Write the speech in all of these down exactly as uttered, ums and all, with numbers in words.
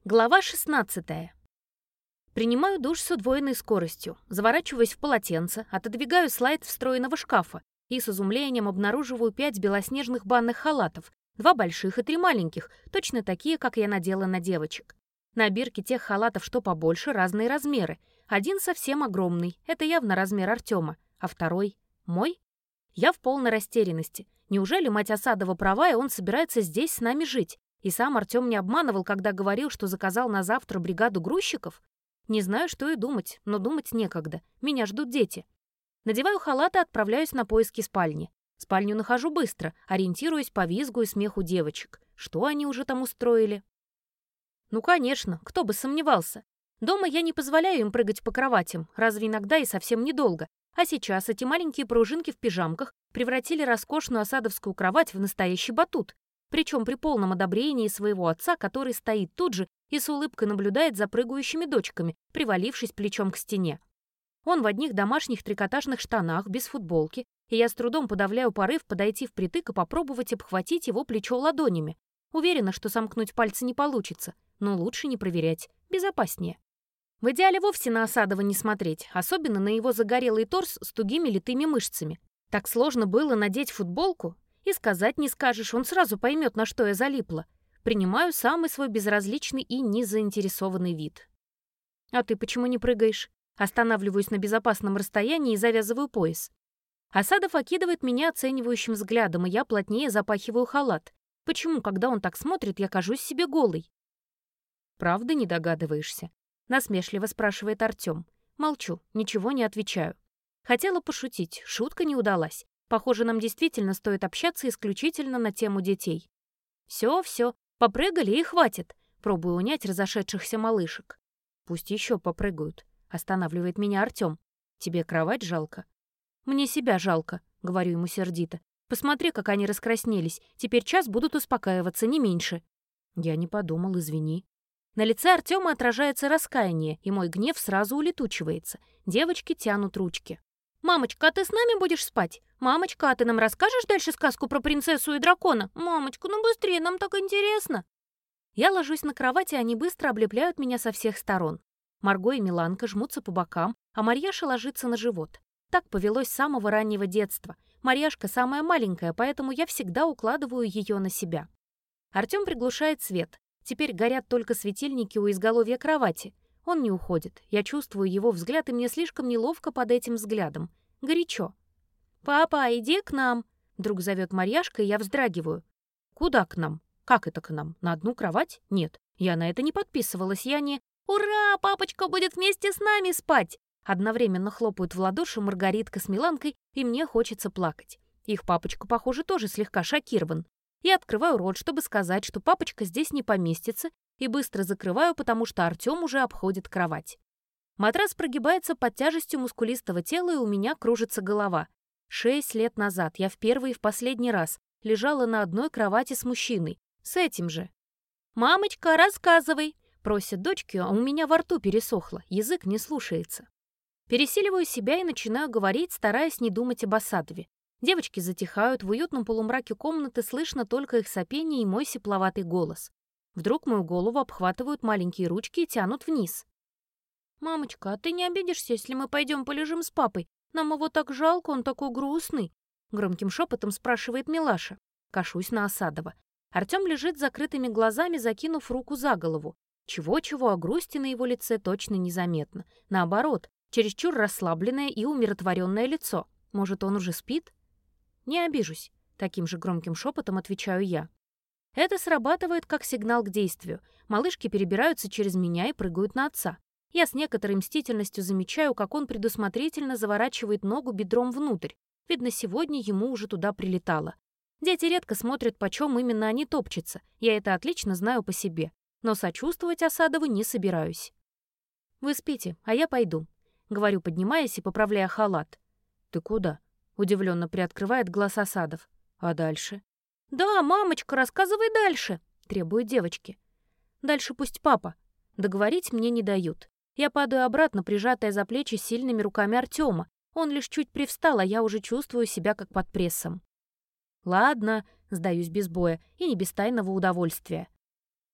Глава шестнадцатая. Принимаю душ с удвоенной скоростью, заворачиваюсь в полотенце, отодвигаю слайд встроенного шкафа и с изумлением обнаруживаю пять белоснежных банных халатов, два больших и три маленьких, точно такие, как я надела на девочек. На бирке тех халатов, что побольше, разные размеры. Один совсем огромный, это явно размер Артема, а второй — мой. Я в полной растерянности. Неужели мать Осадова права, и он собирается здесь с нами жить? И сам Артем не обманывал, когда говорил, что заказал на завтра бригаду грузчиков? Не знаю, что и думать, но думать некогда. Меня ждут дети. Надеваю халат и отправляюсь на поиски спальни. Спальню нахожу быстро, ориентируясь по визгу и смеху девочек. Что они уже там устроили? Ну, конечно, кто бы сомневался. Дома я не позволяю им прыгать по кроватям, разве иногда и совсем недолго. А сейчас эти маленькие пружинки в пижамках превратили роскошную осадовскую кровать в настоящий батут. Причем при полном одобрении своего отца, который стоит тут же и с улыбкой наблюдает за прыгающими дочками, привалившись плечом к стене. Он в одних домашних трикотажных штанах, без футболки, и я с трудом подавляю порыв подойти впритык и попробовать обхватить его плечо ладонями. Уверена, что сомкнуть пальцы не получится, но лучше не проверять, безопаснее. В идеале вовсе на Осадова не смотреть, особенно на его загорелый торс с тугими литыми мышцами. Так сложно было надеть футболку. И сказать не скажешь, он сразу поймет, на что я залипла. Принимаю самый свой безразличный и незаинтересованный вид. «А ты почему не прыгаешь?» Останавливаюсь на безопасном расстоянии и завязываю пояс. Осадов окидывает меня оценивающим взглядом, и я плотнее запахиваю халат. Почему, когда он так смотрит, я кажусь себе голой? «Правда не догадываешься?» Насмешливо спрашивает Артем. Молчу, ничего не отвечаю. Хотела пошутить, шутка не удалась. Похоже, нам действительно стоит общаться исключительно на тему детей. Все, все, попрыгали и хватит. Пробую унять разошедшихся малышек. Пусть еще попрыгают. Останавливает меня Артем. Тебе кровать жалко? Мне себя жалко, говорю ему сердито. Посмотри, как они раскраснелись. Теперь час будут успокаиваться, не меньше. Я не подумал, извини. На лице Артема отражается раскаяние, и мой гнев сразу улетучивается. Девочки тянут ручки. «Мамочка, а ты с нами будешь спать? Мамочка, а ты нам расскажешь дальше сказку про принцессу и дракона? Мамочка, ну быстрее, нам так интересно!» Я ложусь на кровать, и они быстро облепляют меня со всех сторон. Марго и Миланка жмутся по бокам, а Марьяша ложится на живот. Так повелось с самого раннего детства. Марьяшка самая маленькая, поэтому я всегда укладываю ее на себя. Артем приглушает свет. Теперь горят только светильники у изголовья кровати. Он не уходит. Я чувствую его взгляд, и мне слишком неловко под этим взглядом. Горячо. «Папа, иди к нам!» Вдруг зовет Марьяшка, и я вздрагиваю. «Куда к нам? Как это к нам? На одну кровать? Нет, я на это не подписывалась, я не...» «Ура! Папочка будет вместе с нами спать!» Одновременно хлопают в ладоши Маргаритка с Миланкой, и мне хочется плакать. Их папочка, похоже, тоже слегка шокирован. Я открываю рот, чтобы сказать, что папочка здесь не поместится, и быстро закрываю, потому что Артем уже обходит кровать. Матрас прогибается под тяжестью мускулистого тела, и у меня кружится голова. Шесть лет назад я в первый и в последний раз лежала на одной кровати с мужчиной. С этим же. «Мамочка, рассказывай!» Просят дочки, а у меня во рту пересохло, язык не слушается. Пересиливаю себя и начинаю говорить, стараясь не думать об Осадове. Девочки затихают, в уютном полумраке комнаты слышно только их сопение и мой сипловатый голос. Вдруг мою голову обхватывают маленькие ручки и тянут вниз. «Мамочка, а ты не обидишься, если мы пойдем полежим с папой? Нам его так жалко, он такой грустный», — громким шепотом спрашивает Милаша. Кашусь на Осадова. Артем лежит с закрытыми глазами, закинув руку за голову. Чего-чего, а грусти на его лице точно незаметно. Наоборот, чересчур расслабленное и умиротворенное лицо. Может, он уже спит? «Не обижусь», — таким же громким шепотом отвечаю я. Это срабатывает как сигнал к действию. Малышки перебираются через меня и прыгают на отца. Я с некоторой мстительностью замечаю, как он предусмотрительно заворачивает ногу бедром внутрь. Видно, сегодня ему уже туда прилетало. Дети редко смотрят, почем именно они топчутся. Я это отлично знаю по себе. Но сочувствовать Осадову не собираюсь. «Вы спите, а я пойду», — говорю, поднимаясь и поправляя халат. «Ты куда?» — удивленно приоткрывает глаз Осадов. «А дальше?» «Да, мамочка, рассказывай дальше», — требуют девочки. «Дальше пусть папа». Договорить мне не дают. Я падаю обратно, прижатая за плечи сильными руками Артема. Он лишь чуть привстал, а я уже чувствую себя как под прессом. «Ладно», — сдаюсь без боя и не без тайного удовольствия.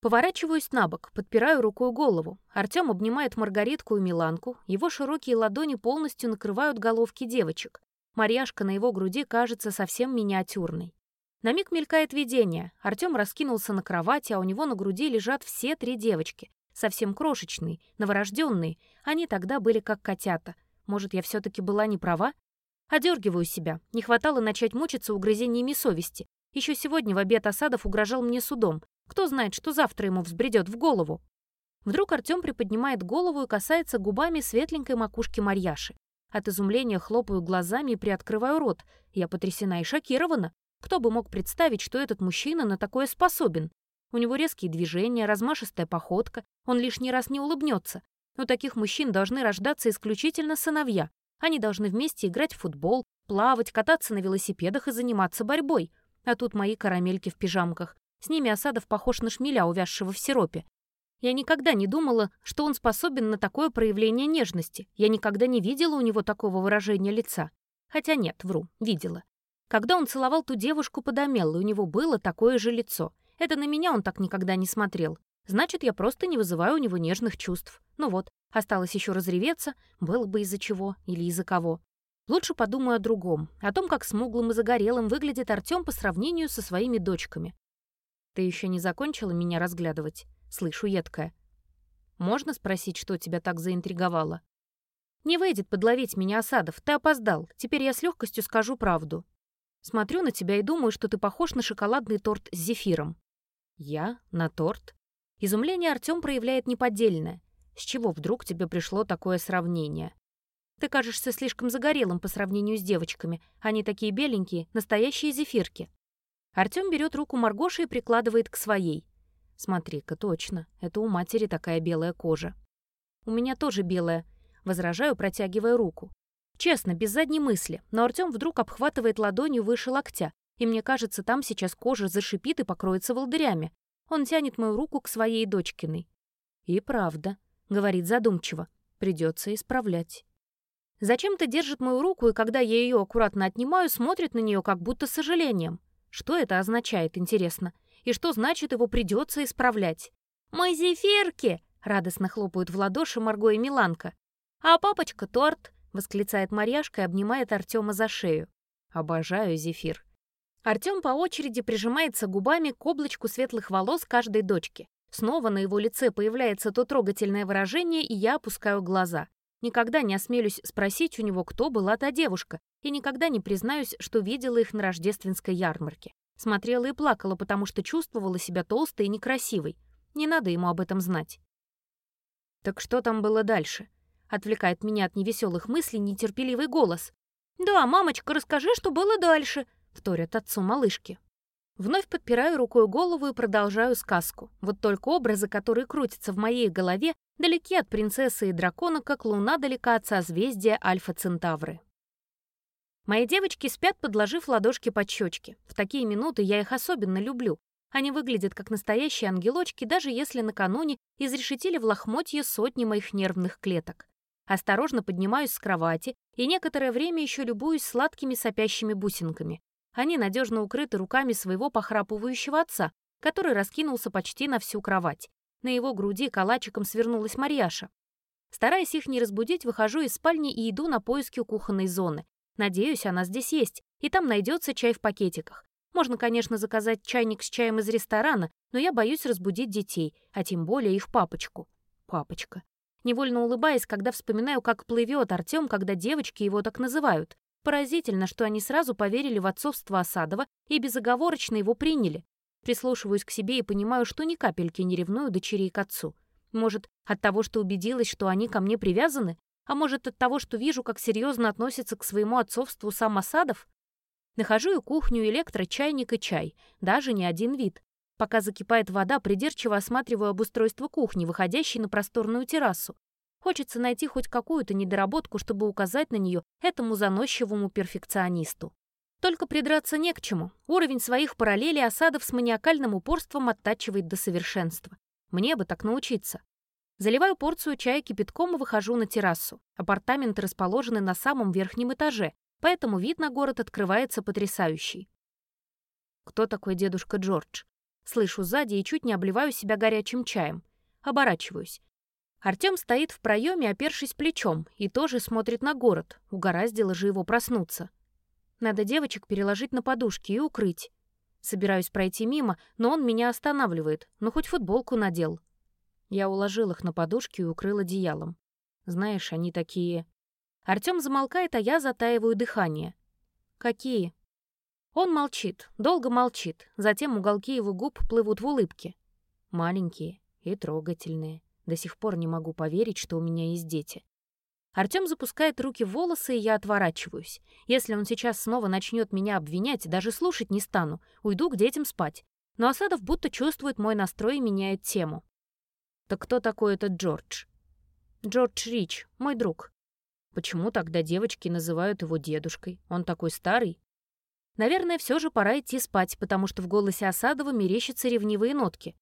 Поворачиваюсь на бок, подпираю рукой голову. Артем обнимает Маргаритку и Миланку, его широкие ладони полностью накрывают головки девочек. Марьяшка на его груди кажется совсем миниатюрной. На миг мелькает видение. Артем раскинулся на кровати, а у него на груди лежат все три девочки. Совсем крошечные, новорожденные. Они тогда были как котята. Может, я все-таки была не права? Одергиваю себя. Не хватало начать мучиться угрызениями совести. Еще сегодня в обед Асадов угрожал мне судом. Кто знает, что завтра ему взбредет в голову. Вдруг Артем приподнимает голову и касается губами светленькой макушки Марьяши. От изумления хлопаю глазами и приоткрываю рот. Я потрясена и шокирована. Кто бы мог представить, что этот мужчина на такое способен? У него резкие движения, размашистая походка. Он лишний раз не улыбнется. У таких мужчин должны рождаться исключительно сыновья. Они должны вместе играть в футбол, плавать, кататься на велосипедах и заниматься борьбой. А тут мои карамельки в пижамках. С ними Асадов похож на шмеля, увязшего в сиропе. Я никогда не думала, что он способен на такое проявление нежности. Я никогда не видела у него такого выражения лица. Хотя нет, вру, видела. Когда он целовал ту девушку под Амеллой, у него было такое же лицо. Это на меня он так никогда не смотрел. Значит, я просто не вызываю у него нежных чувств. Ну вот, осталось еще разреветься, было бы из-за чего или из-за кого. Лучше подумаю о другом, о том, как смуглым и загорелым выглядит Артем по сравнению со своими дочками. «Ты еще не закончила меня разглядывать?» Слышу едкое. «Можно спросить, что тебя так заинтриговало?» «Не выйдет подловить меня, Асадов, ты опоздал. Теперь я с легкостью скажу правду. Смотрю на тебя и думаю, что ты похож на шоколадный торт с зефиром». «Я? На торт?» Изумление Артем проявляет неподдельное. «С чего вдруг тебе пришло такое сравнение?» «Ты кажешься слишком загорелым по сравнению с девочками. Они такие беленькие, настоящие зефирки». Артем берет руку Маргоши и прикладывает к своей. «Смотри-ка, точно, это у матери такая белая кожа». «У меня тоже белая», — возражаю, протягивая руку. Честно, без задней мысли, но Артем вдруг обхватывает ладонью выше локтя, и мне кажется, там сейчас кожа зашипит и покроется волдырями. Он тянет мою руку к своей дочкиной. «И правда», — говорит задумчиво, — «придется исправлять». Зачем-то держит мою руку, и когда я ее аккуратно отнимаю, смотрит на нее как будто с сожалением. Что это означает, интересно? И что значит его придется исправлять? «Мы зефирки!» — радостно хлопают в ладоши Марго и Миланка. «А папочка торт!» — восклицает Марьяшка и обнимает Артема за шею. «Обожаю зефир». Артем по очереди прижимается губами к облачку светлых волос каждой дочки. Снова на его лице появляется то трогательное выражение, и я опускаю глаза. Никогда не осмелюсь спросить у него, кто была та девушка, и никогда не признаюсь, что видела их на рождественской ярмарке. Смотрела и плакала, потому что чувствовала себя толстой и некрасивой. Не надо ему об этом знать. «Так что там было дальше?» Отвлекает меня от невеселых мыслей нетерпеливый голос. «Да, мамочка, расскажи, что было дальше», — вторят отцу малышки. Вновь подпираю рукой голову и продолжаю сказку. Вот только образы, которые крутятся в моей голове, далеки от принцессы и дракона, как луна далека от созвездия Альфа-Центавры. Мои девочки спят, подложив ладошки под щечки. В такие минуты я их особенно люблю. Они выглядят как настоящие ангелочки, даже если накануне изрешетили в лохмотье сотни моих нервных клеток. Осторожно поднимаюсь с кровати и некоторое время еще любуюсь сладкими сопящими бусинками. Они надежно укрыты руками своего похрапывающего отца, который раскинулся почти на всю кровать. На его груди калачиком свернулась Марьяша. Стараясь их не разбудить, выхожу из спальни и иду на поиски кухонной зоны. Надеюсь, она здесь есть, и там найдется чай в пакетиках. Можно, конечно, заказать чайник с чаем из ресторана, но я боюсь разбудить детей, а тем более их папочку. Папочка. Невольно улыбаясь, когда вспоминаю, как плывет Артем, когда девочки его так называют. Поразительно, что они сразу поверили в отцовство Асадова и безоговорочно его приняли. Прислушиваюсь к себе и понимаю, что ни капельки не ревную дочерей к отцу. Может, от того, что убедилась, что они ко мне привязаны? А может, от того, что вижу, как серьезно относится к своему отцовству сам Асадов? Нахожу и кухню, электрочайник и чай. Даже не один вид. Пока закипает вода, придирчиво осматриваю обустройство кухни, выходящей на просторную террасу. Хочется найти хоть какую-то недоработку, чтобы указать на нее этому заносчивому перфекционисту. Только придраться не к чему. Уровень своих параллелей Асадов с маниакальным упорством оттачивает до совершенства. Мне бы так научиться. Заливаю порцию чая кипятком и выхожу на террасу. Апартаменты расположены на самом верхнем этаже, поэтому вид на город открывается потрясающий. «Кто такой дедушка Джордж?» Слышу сзади и чуть не обливаю себя горячим чаем. Оборачиваюсь. Артём стоит в проеме, опершись плечом, и тоже смотрит на город. Угораздило же его проснуться. Надо девочек переложить на подушки и укрыть. Собираюсь пройти мимо, но он меня останавливает. Ну, хоть футболку надел. Я уложил их на подушки и укрыл одеялом. Знаешь, они такие... Артём замолкает, а я затаиваю дыхание. Какие? Он молчит, долго молчит. Затем уголки его губ плывут в улыбке. Маленькие и трогательные. До сих пор не могу поверить, что у меня есть дети. Артём запускает руки в волосы, и я отворачиваюсь. Если он сейчас снова начнет меня обвинять, даже слушать не стану. Уйду к детям спать. Но Асадов будто чувствует мой настрой и меняет тему. «Так кто такой этот Джордж?» «Джордж Рич, мой друг». «Почему тогда девочки называют его дедушкой? Он такой старый?» Наверное, все же пора идти спать, потому что в голосе Асадова мерещатся ревнивые нотки.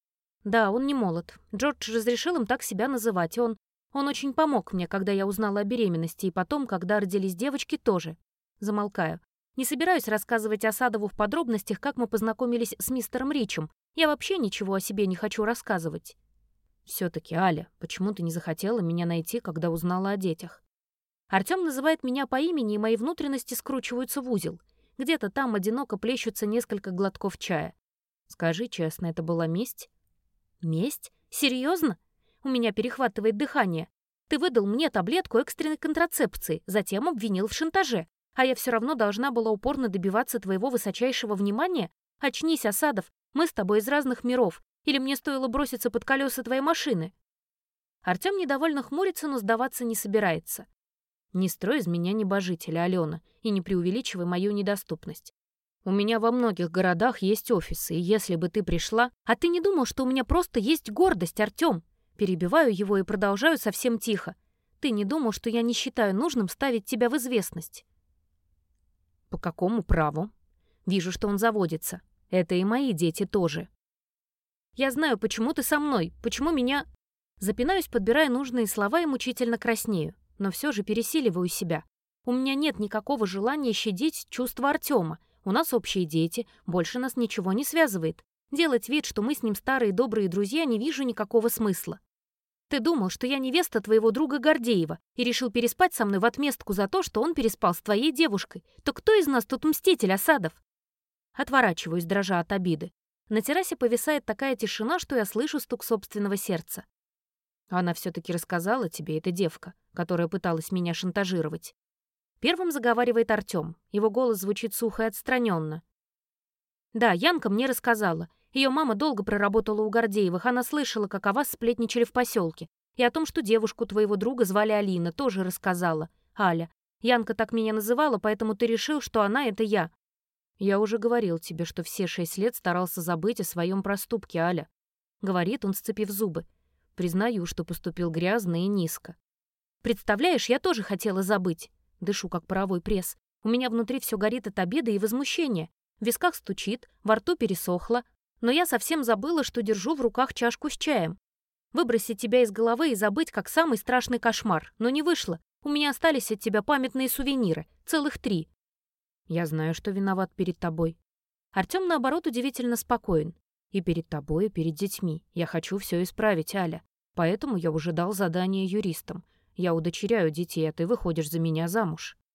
Да, он не молод. Джордж разрешил им так себя называть. Он... Он очень помог мне, когда я узнала о беременности, и потом, когда родились девочки, тоже. Замолкаю. Не собираюсь рассказывать Асадову в подробностях, как мы познакомились с мистером Ричем. Я вообще ничего о себе не хочу рассказывать. Все-таки, Аля, почему ты не захотела меня найти, когда узнала о детях? Артём называет меня по имени, и мои внутренности скручиваются в узел. Где-то там одиноко плещутся несколько глотков чая. Скажи честно, это была месть? Месть? Серьезно? У меня перехватывает дыхание. Ты выдал мне таблетку экстренной контрацепции, затем обвинил в шантаже. А я все равно должна была упорно добиваться твоего высочайшего внимания? Очнись, Асадов, мы с тобой из разных миров. Или мне стоило броситься под колеса твоей машины? Артём недовольно хмурится, но сдаваться не собирается. Не строй из меня небожителя, Алена, и не преувеличивай мою недоступность. У меня во многих городах есть офисы, и если бы ты пришла... А ты не думал, что у меня просто есть гордость, Артём? Перебиваю его и продолжаю совсем тихо. Ты не думал, что я не считаю нужным ставить тебя в известность? По какому праву? Вижу, что он заводится. Это и мои дети тоже. Я знаю, почему ты со мной, почему меня... Запинаюсь, подбирая нужные слова, и мучительно краснею. Но все же пересиливаю себя. У меня нет никакого желания щадить чувства Артёма. У нас общие дети, больше нас ничего не связывает. Делать вид, что мы с ним старые добрые друзья, не вижу никакого смысла. Ты думал, что я невеста твоего друга Гордеева и решил переспать со мной в отместку за то, что он переспал с твоей девушкой. То кто из нас тут мститель, Асадов? Отворачиваюсь, дрожа от обиды. На террасе повисает такая тишина, что я слышу стук собственного сердца. Она все-таки рассказала тебе, эта девка, которая пыталась меня шантажировать. Первым заговаривает Артём. Его голос звучит сухо и отстраненно. Да, Янка мне рассказала. Ее мама долго проработала у Гордеевых. Она слышала, как о вас сплетничали в поселке. И о том, что девушку твоего друга звали Алина, тоже рассказала. Аля. Янка так меня называла, поэтому ты решил, что она — это я. Я уже говорил тебе, что все шесть лет старался забыть о своем проступке, Аля. Говорит он, сцепив зубы. Признаю, что поступил грязно и низко. Представляешь, я тоже хотела забыть. Дышу, как паровой пресс. У меня внутри все горит от обиды и возмущения. В висках стучит, во рту пересохло. Но я совсем забыла, что держу в руках чашку с чаем. Выбросить тебя из головы и забыть, как самый страшный кошмар. Но не вышло. У меня остались от тебя памятные сувениры. Целых три. Я знаю, что виноват перед тобой. Артём, наоборот, удивительно спокоен. И перед тобой, и перед детьми. Я хочу все исправить, Аля. Поэтому я уже дал задание юристам. Я удочеряю детей, а ты выходишь за меня замуж.